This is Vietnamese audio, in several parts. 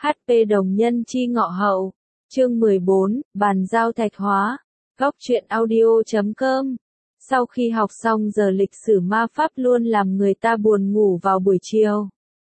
HP đồng nhân chi ngọ hậu. Chương 14, bàn giao thạch hóa. Góc truyện audio.com. Sau khi học xong giờ lịch sử ma pháp luôn làm người ta buồn ngủ vào buổi chiều.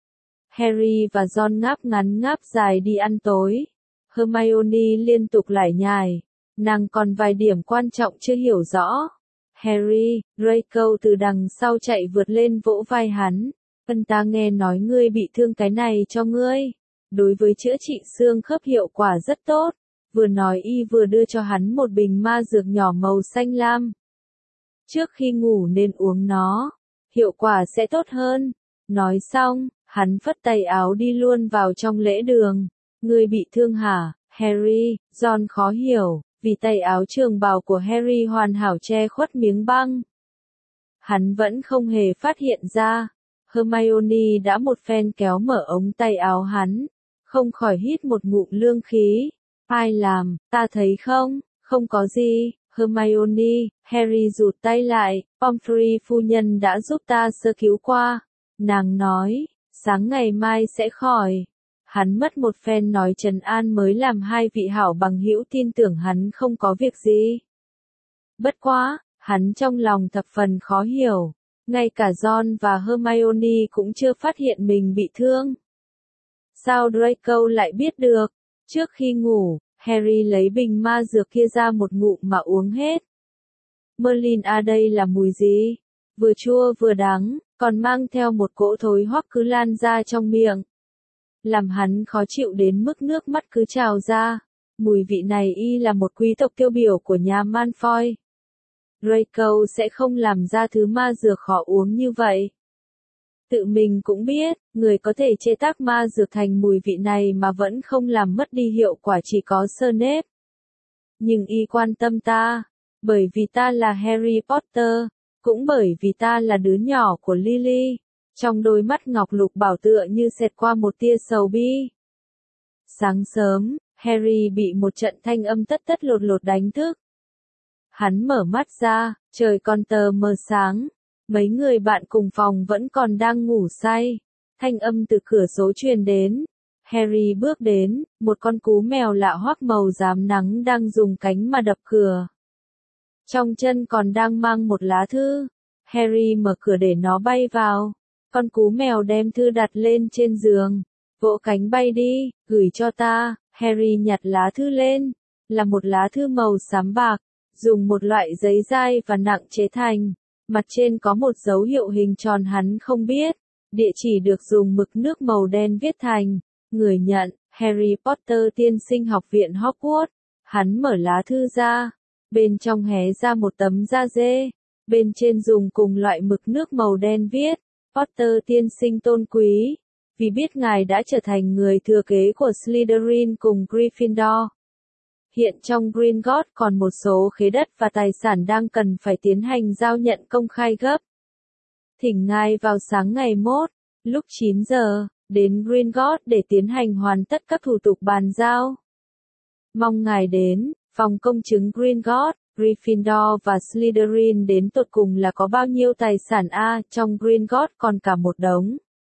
Harry và Ron ngáp ngắn ngáp dài đi ăn tối. Hermione liên tục lải nhải. Nàng còn vài điểm quan trọng chưa hiểu rõ. Harry, Draco từ đằng sau chạy vượt lên vỗ vai hắn. Ta nghe nói ngươi bị thương, cái này cho ngươi. Đối với chữa trị xương khớp hiệu quả rất tốt. Vừa nói y vừa đưa cho hắn một bình ma dược nhỏ màu xanh lam. Trước khi ngủ nên uống nó, hiệu quả sẽ tốt hơn. Nói xong, hắn phất tay áo đi luôn vào trong lễ đường. Ngươi bị thương hả, Harry? Ron khó hiểu, vì tay áo trường bào của Harry hoàn hảo che khuất miếng băng. Hắn vẫn không hề phát hiện ra. Hermione đã một phen kéo mở ống tay áo hắn, không khỏi hít một ngụm lương khí. Ai làm, ta thấy không, không có gì. Hermione, Harry rụt tay lại, Pomfrey phu nhân đã giúp ta sơ cứu qua. Nàng nói, sáng ngày mai sẽ khỏi. Hắn mất một phen nói trấn an mới làm hai vị hảo bằng hữu tin tưởng hắn không có việc gì. Bất quá, hắn trong lòng thập phần khó hiểu. Ngay cả Ron và Hermione cũng chưa phát hiện mình bị thương. Sao Draco lại biết được? Trước khi ngủ, Harry lấy bình ma dược kia ra một ngụm mà uống hết. Merlin à, đây là mùi gì? Vừa chua vừa đắng, còn mang theo một cỗ thối hoắc cứ lan ra trong miệng. Làm hắn khó chịu đến mức nước mắt cứ trào ra. Mùi vị này y là một quý tộc tiêu biểu của nhà Malfoy. Draco sẽ không làm ra thứ ma dược khó uống như vậy. Tự mình cũng biết, người có thể chế tác ma dược thành mùi vị này mà vẫn không làm mất đi hiệu quả chỉ có Snape. Nhưng y quan tâm ta, bởi vì ta là Harry Potter, cũng bởi vì ta là đứa nhỏ của Lily. Trong đôi mắt ngọc lục bảo tựa như xẹt qua một tia sầu bi. Sáng sớm, Harry bị một trận thanh âm tất tất lột lột đánh thức. Hắn mở mắt ra, trời còn tờ mờ sáng. Mấy người bạn cùng phòng vẫn còn đang ngủ say. Thanh âm từ cửa sổ truyền đến. Harry bước đến, một con cú mèo lạ hoắc màu rám nắng đang dùng cánh mà đập cửa. Trong chân còn đang mang một lá thư. Harry mở cửa để nó bay vào. Con cú mèo đem thư đặt lên trên giường. Vỗ cánh bay đi, gửi cho ta. Harry nhặt lá thư lên. Là một lá thư màu xám bạc, dùng một loại giấy dai và nặng chế thành. Mặt trên có một dấu hiệu hình tròn hắn không biết. Địa chỉ được dùng mực nước màu đen viết thành. Người nhận, Harry Potter tiên sinh học viện Hogwarts. Hắn mở lá thư ra. Bên trong hé ra một tấm da dê. Bên trên dùng cùng loại mực nước màu đen viết. Potter tiên sinh tôn quý. Vì biết ngài đã trở thành người thừa kế của Slytherin cùng Gryffindor. Hiện trong Gringotts còn một số khế đất và tài sản đang cần phải tiến hành giao nhận công khai gấp. Thỉnh ngài vào sáng ngày mốt, lúc 9 giờ, đến Gringotts để tiến hành hoàn tất các thủ tục bàn giao. Mong ngài đến, phòng công chứng Gringotts, Gryffindor và Slytherin đến tột cùng là có bao nhiêu tài sản a, trong Gringotts còn cả một đống.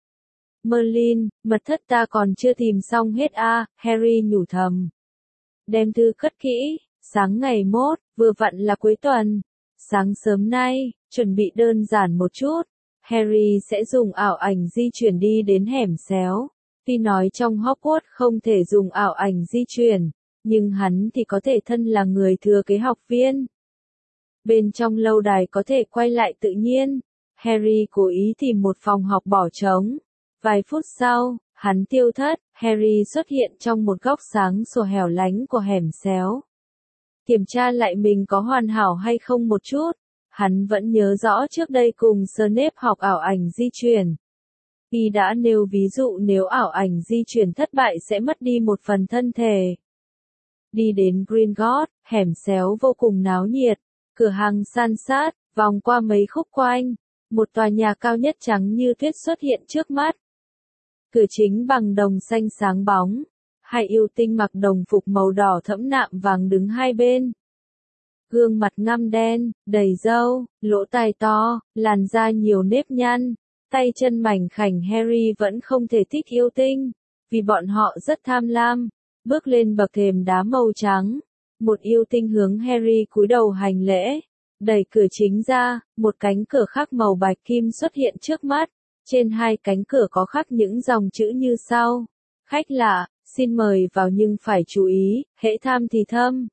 Merlin, mật thất ta còn chưa tìm xong hết a, Harry nhủ thầm. Đem thư cất kỹ, sáng ngày mốt, vừa vặn là cuối tuần. Sáng sớm nay, chuẩn bị đơn giản một chút. Harry sẽ dùng ảo ảnh di chuyển đi đến hẻm xéo. Tuy nói trong Hogwarts không thể dùng ảo ảnh di chuyển, nhưng hắn thì có thể thân là người thừa kế học viên. Bên trong lâu đài có thể quay lại tự nhiên. Harry cố ý tìm một phòng học bỏ trống. Vài phút sau, hắn tiêu thất. Harry xuất hiện trong một góc sáng sủa hẻo lánh của hẻm xéo. Kiểm tra lại mình có hoàn hảo hay không một chút. Hắn vẫn nhớ rõ trước đây cùng Snape học ảo ảnh di chuyển. Y đã nêu ví dụ nếu ảo ảnh di chuyển thất bại sẽ mất đi một phần thân thể. Đi đến Gringotts, hẻm xéo vô cùng náo nhiệt. Cửa hàng san sát, vòng qua mấy khúc quanh. Một tòa nhà cao nhất trắng như tuyết xuất hiện trước mắt. Cửa chính bằng đồng xanh sáng bóng. Hai yêu tinh mặc đồng phục màu đỏ thẫm nạm vàng đứng hai bên. Gương mặt ngăm đen, đầy râu, lỗ tai to, làn da nhiều nếp nhăn, tay chân mảnh khảnh. Harry vẫn không thể thích yêu tinh. vì bọn họ rất tham lam. Bước lên bậc thềm đá màu trắng, một yêu tinh hướng Harry cúi đầu hành lễ, đẩy cửa chính ra, một cánh cửa khắc màu bạch kim xuất hiện trước mắt, trên hai cánh cửa có khắc những dòng chữ như sau: khách lạ, xin mời vào nhưng phải chú ý, hễ tham thì thâm.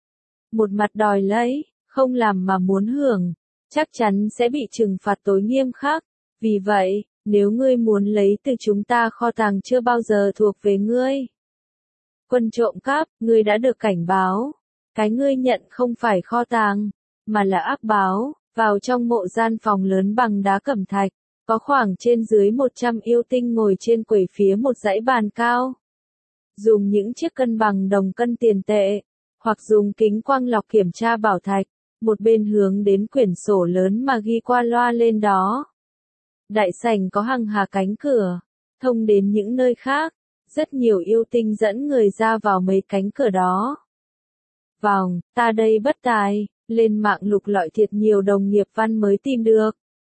Một mặt đòi lấy, không làm mà muốn hưởng, chắc chắn sẽ bị trừng phạt tối nghiêm khắc. Vì vậy, nếu ngươi muốn lấy từ chúng ta kho tàng chưa bao giờ thuộc về ngươi. Quân trộm cắp, ngươi đã được cảnh báo. Cái ngươi nhận không phải kho tàng, mà là ác báo. Vào trong mộ gian phòng lớn bằng đá cẩm thạch, có khoảng trên dưới 100 yêu tinh ngồi trên quầy phía một dãy bàn cao. Dùng những chiếc cân bằng đồng cân tiền tệ, hoặc dùng kính quang lọc kiểm tra bảo thạch, một bên hướng đến quyển sổ lớn mà ghi qua loa lên đó. Đại sảnh có hàng hà cánh cửa, thông đến những nơi khác, rất nhiều yêu tinh dẫn người ra vào mấy cánh cửa đó. Vòng, ta đây bất tài, lên mạng lục lọi thiệt nhiều đồng nghiệp văn mới tìm được.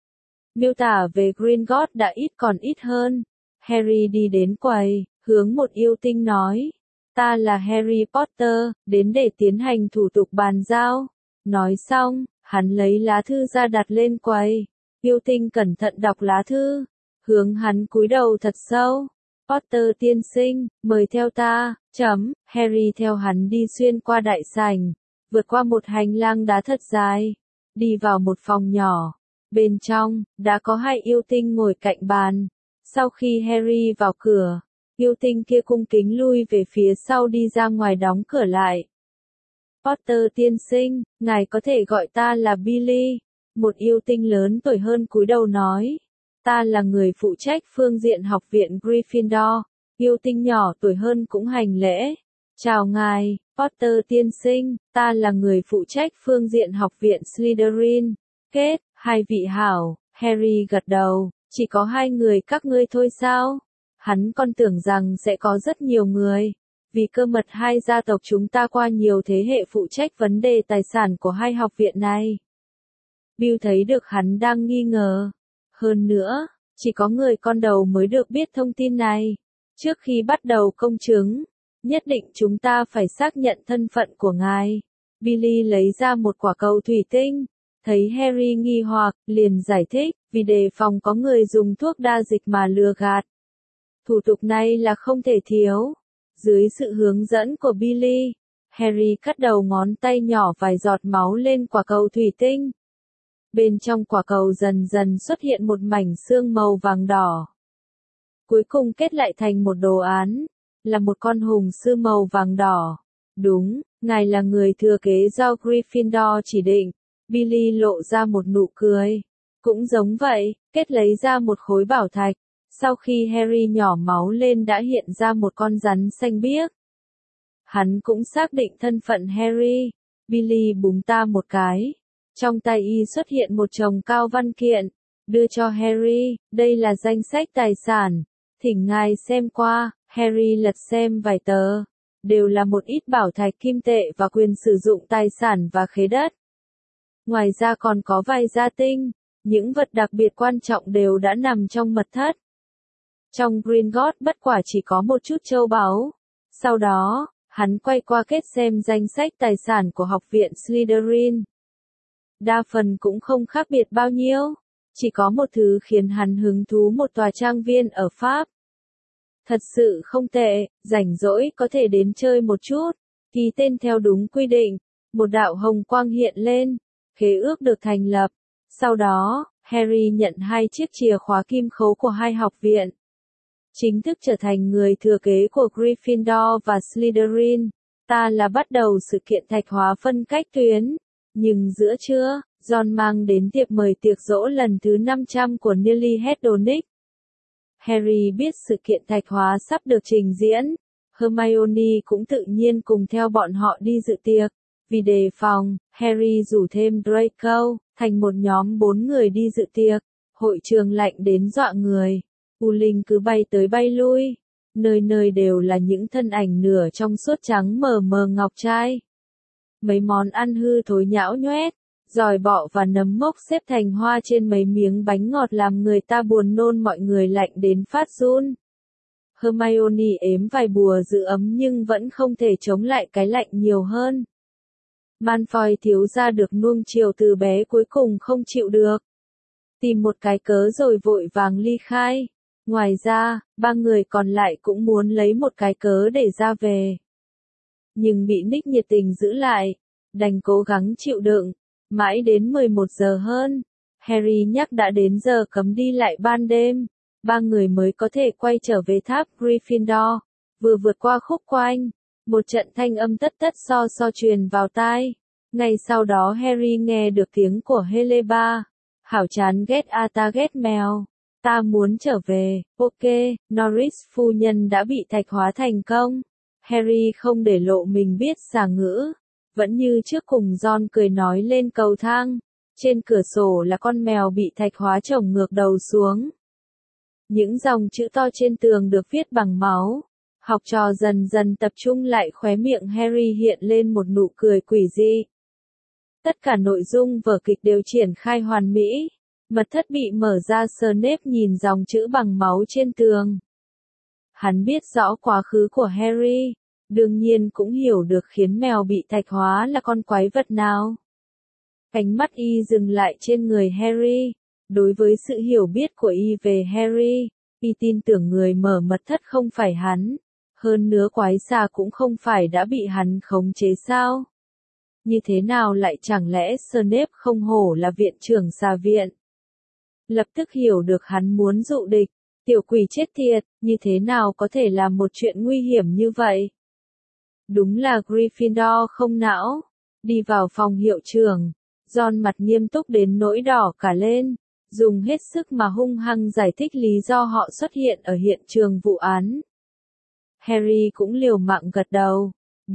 Miêu tả về Gringotts đã ít còn ít hơn. Harry đi đến quầy, hướng một yêu tinh nói: ta là Harry Potter, đến để tiến hành thủ tục bàn giao. Nói xong, hắn lấy lá thư ra đặt lên quầy. Yêu tinh cẩn thận đọc lá thư, hướng hắn cúi đầu thật sâu. Potter tiên sinh, mời theo ta. Harry theo hắn đi xuyên qua đại sảnh, vượt qua một hành lang đá thật dài, đi vào một phòng nhỏ. Bên trong, đã có hai yêu tinh ngồi cạnh bàn. Sau khi Harry vào cửa, yêu tinh kia cung kính lui về phía sau đi ra ngoài đóng cửa lại. Potter tiên sinh, ngài có thể gọi ta là Billy. Một yêu tinh lớn tuổi hơn cúi đầu nói. Ta là người phụ trách phương diện học viện Gryffindor. Yêu tinh nhỏ tuổi hơn cũng hành lễ. Chào ngài, Potter tiên sinh, ta là người phụ trách phương diện học viện Slytherin. Kết, hai vị hảo. Harry gật đầu, chỉ có hai người các ngươi thôi sao? Hắn còn tưởng rằng sẽ có rất nhiều người. Vì cơ mật hai gia tộc chúng ta qua nhiều thế hệ phụ trách vấn đề tài sản của hai học viện này. Bill thấy được hắn đang nghi ngờ. Hơn nữa, chỉ có người con đầu mới được biết thông tin này. Trước khi bắt đầu công chứng, nhất định chúng ta phải xác nhận thân phận của ngài. Billy lấy ra một quả cầu thủy tinh. Thấy Harry nghi hoặc, liền giải thích, vì đề phòng có người dùng thuốc đa dịch mà lừa gạt. Thủ tục này là không thể thiếu. Dưới sự hướng dẫn của Billy, Harry cắt đầu ngón tay nhỏ vài giọt máu lên quả cầu thủy tinh. Bên trong quả cầu dần dần xuất hiện một mảnh xương màu vàng đỏ. Cuối cùng kết lại thành một đồ án, là một con hùng sư màu vàng đỏ. Đúng, ngài là người thừa kế do Gryffindor chỉ định. Billy lộ ra một nụ cười. Cũng giống vậy, kết lấy ra một khối bảo thạch. Sau khi Harry nhỏ máu lên đã hiện ra một con rắn xanh biếc. Hắn cũng xác định thân phận Harry. Billy búng ta một cái. Trong tay y xuất hiện một chồng cao văn kiện. Đưa cho Harry, đây là danh sách tài sản. Thỉnh ngài xem qua. Harry lật xem vài tờ. Đều là một ít bảo thạch kim tệ và quyền sử dụng tài sản và khế đất. Ngoài ra còn có vài gia tinh. Những vật đặc biệt quan trọng đều đã nằm trong mật thất. Trong Gringotts bất quả chỉ có một chút châu báu. Sau đó, hắn quay qua kết xem danh sách tài sản của học viện Slytherin. Đa phần cũng không khác biệt bao nhiêu. Chỉ có một thứ khiến hắn hứng thú, một tòa trang viên ở Pháp. Thật sự không tệ, rảnh rỗi có thể đến chơi một chút. Ký tên theo đúng quy định. Một đạo hồng quang hiện lên. Khế ước được thành lập. Sau đó, Harry nhận hai chiếc chìa khóa kim khấu của hai học viện. Chính thức trở thành người thừa kế của Gryffindor và Slytherin. Ta là bắt đầu sự kiện thạch hóa phân cách tuyến. Nhưng giữa trưa, Ron mang đến tiệc mời tiệc giỗ lần thứ 500 của Nearly Hedonic. Harry biết sự kiện thạch hóa sắp được trình diễn. Hermione cũng tự nhiên cùng theo bọn họ đi dự tiệc. Vì đề phòng, Harry rủ thêm Draco, thành một nhóm 4 người đi dự tiệc. Hội trường lạnh đến dọa người. U linh cứ bay tới bay lui. Nơi nơi đều là những thân ảnh nửa trong suốt trắng mờ mờ ngọc trai. Mấy món ăn hư thối nhão nhoét, giòi bọ và nấm mốc xếp thành hoa trên mấy miếng bánh ngọt làm người ta buồn nôn, mọi người lạnh đến phát run. Hermione ếm vài bùa giữ ấm nhưng vẫn không thể chống lại cái lạnh nhiều hơn. Malfoy thiếu gia được nuông chiều từ bé cuối cùng không chịu được. Tìm một cái cớ rồi vội vàng ly khai. Ngoài ra, ba người còn lại cũng muốn lấy một cái cớ để ra về. Nhưng bị Nick nhiệt tình giữ lại, đành cố gắng chịu đựng. Mãi đến 11 giờ hơn, Harry nhắc đã đến giờ cấm đi lại ban đêm, ba người mới có thể quay trở về tháp Gryffindor. Vừa vượt qua khúc quanh, một trận thanh âm tất tất so truyền vào tai. Ngay sau đó Harry nghe được tiếng của Heleba. Hảo chán ghét ta ghét mèo. Ta muốn trở về, ok, Norris phu nhân đã bị thạch hóa thành công. Harry không để lộ mình biết xà ngữ. Vẫn như trước cùng Ron cười nói lên cầu thang. Trên cửa sổ là con mèo bị thạch hóa chồng ngược đầu xuống. Những dòng chữ to trên tường được viết bằng máu. Học trò dần dần tập trung lại, khóe miệng Harry hiện lên một nụ cười quỷ dị. Tất cả nội dung vở kịch đều triển khai hoàn mỹ. Mật thất bị mở ra, Snape nhìn dòng chữ bằng máu trên tường. Hắn biết rõ quá khứ của Harry, đương nhiên cũng hiểu được khiến mèo bị thạch hóa là con quái vật nào. Ánh mắt y dừng lại trên người Harry. Đối với sự hiểu biết của y về Harry, y tin tưởng người mở mật thất không phải hắn. Hơn nữa quái xà cũng không phải đã bị hắn khống chế sao? Như thế nào lại chẳng lẽ Snape không hổ là viện trưởng xà viện? Lập tức hiểu được hắn muốn dụ địch. Tiểu quỷ chết tiệt, như thế nào có thể làm một chuyện nguy hiểm như vậy? Đúng là Gryffindor không não. Đi vào phòng hiệu trưởng, Ron mặt nghiêm túc đến nỗi đỏ cả lên, dùng hết sức mà hung hăng giải thích lý do họ xuất hiện ở hiện trường vụ án. Harry cũng liều mạng gật đầu.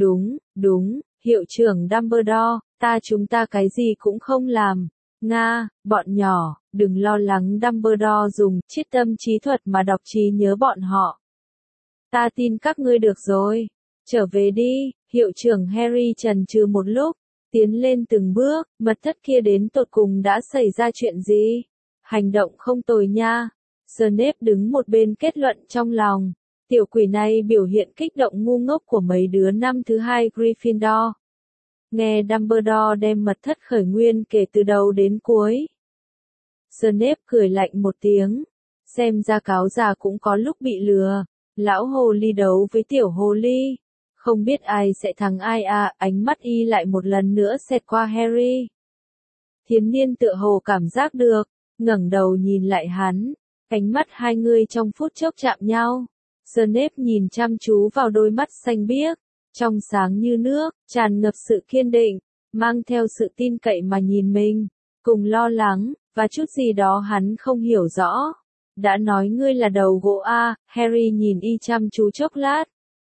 Đúng, hiệu trưởng Dumbledore, chúng ta cái gì cũng không làm. Nga, bọn nhỏ, đừng lo lắng, Dumbledore dùng triết tâm trí thuật mà đọc trí nhớ bọn họ. Ta tin các ngươi được rồi. Trở về đi, hiệu trưởng Harry chần chừ một lúc, tiến lên từng bước, mật thất kia đến tột cùng đã xảy ra chuyện gì? Hành động không tồi nha. Snape đứng một bên kết luận trong lòng. Tiểu quỷ này biểu hiện kích động ngu ngốc của mấy đứa năm thứ hai Gryffindor. Nghe Dumbledore đem mật thất khởi nguyên kể từ đầu đến cuối. Snape cười lạnh một tiếng. Xem ra cáo già cũng có lúc bị lừa. Lão hồ ly đấu với tiểu hồ ly. Không biết ai sẽ thắng ai à, ánh mắt y lại một lần nữa xẹt qua Harry. Thiến niên tựa hồ cảm giác được, ngẩng đầu nhìn lại hắn. Ánh mắt hai người trong phút chốc chạm nhau. Snape nhìn chăm chú vào đôi mắt xanh biếc, trong sáng như nước, tràn ngập sự kiên định, mang theo sự tin cậy mà nhìn mình, cùng lo lắng, và chút gì đó hắn không hiểu rõ. Đã nói ngươi là đầu gỗ à, Harry nhìn y chăm chú chốc lát.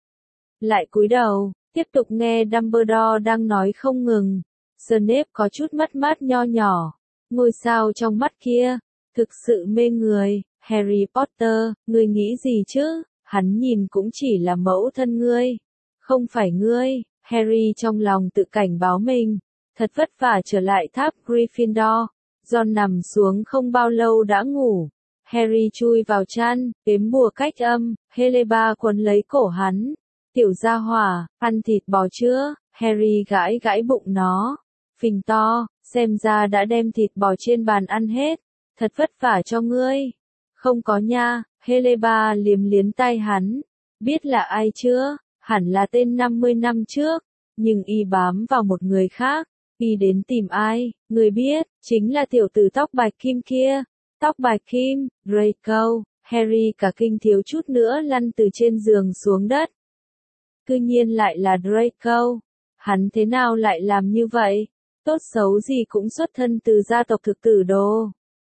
Lại cúi đầu, tiếp tục nghe Dumbledore đang nói không ngừng. Snape có chút mất mát nho nhỏ. Ngôi sao trong mắt kia, thực sự mê người. Harry Potter, ngươi nghĩ gì chứ? Hắn nhìn cũng chỉ là mẫu thân ngươi. Không phải ngươi. Harry trong lòng tự cảnh báo mình. Thật vất vả trở lại tháp Gryffindor. Ron nằm xuống không bao lâu đã ngủ. Harry chui vào chăn, ếm bùa cách âm. Heleba quấn lấy cổ hắn. Tiểu gia hỏa, ăn thịt bò chưa? Harry gãi gãi bụng nó. Phình to, xem ra đã đem thịt bò trên bàn ăn hết. Thật vất vả cho ngươi. Không có nha, Heleba liếm liếm tai hắn. Biết là ai chưa? Hẳn là tên 50 năm trước. Nhưng y bám vào một người khác. Y đến tìm ai? Người biết, chính là tiểu tử tóc bạch kim kia. Tóc bạch kim, Draco. Harry cả kinh thiếu chút nữa lăn từ trên giường xuống đất. Cư nhiên lại là Draco. Hắn thế nào lại làm như vậy? Tốt xấu gì cũng xuất thân từ gia tộc thực tử đồ.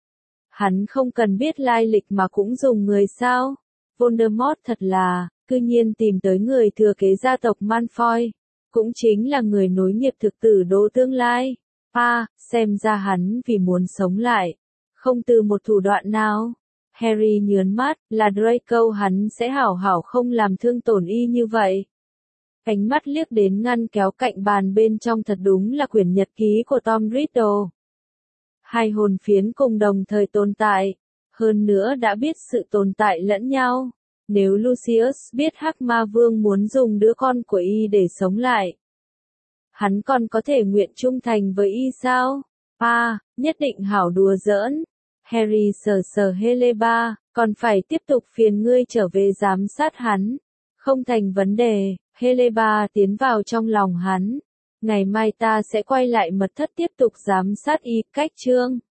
Hắn không cần biết lai lịch mà cũng dùng người sao? Voldemort thật là, cư nhiên tìm tới người thừa kế gia tộc Malfoy. Cũng chính là người nối nghiệp thực tử đồ tương lai. Xem ra hắn vì muốn sống lại. Không từ một thủ đoạn nào. Harry nhớn mắt, là Draco hắn sẽ hảo hảo không làm thương tổn y như vậy. Ánh mắt liếc đến ngăn kéo cạnh bàn bên trong, thật đúng là quyển nhật ký của Tom Riddle. Hai hồn phiến cùng đồng thời tồn tại, hơn nữa đã biết sự tồn tại lẫn nhau. Nếu Lucius biết Hắc Ma Vương muốn dùng đứa con của y để sống lại, hắn còn có thể nguyện trung thành với y sao? Nhất định hảo đùa giỡn. Harry sờ sờ Heleba, còn phải tiếp tục phiền ngươi trở về giám sát hắn. Không thành vấn đề, Heleba tiến vào trong lòng hắn. Ngày mai ta sẽ quay lại mật thất tiếp tục giám sát y. Cách chương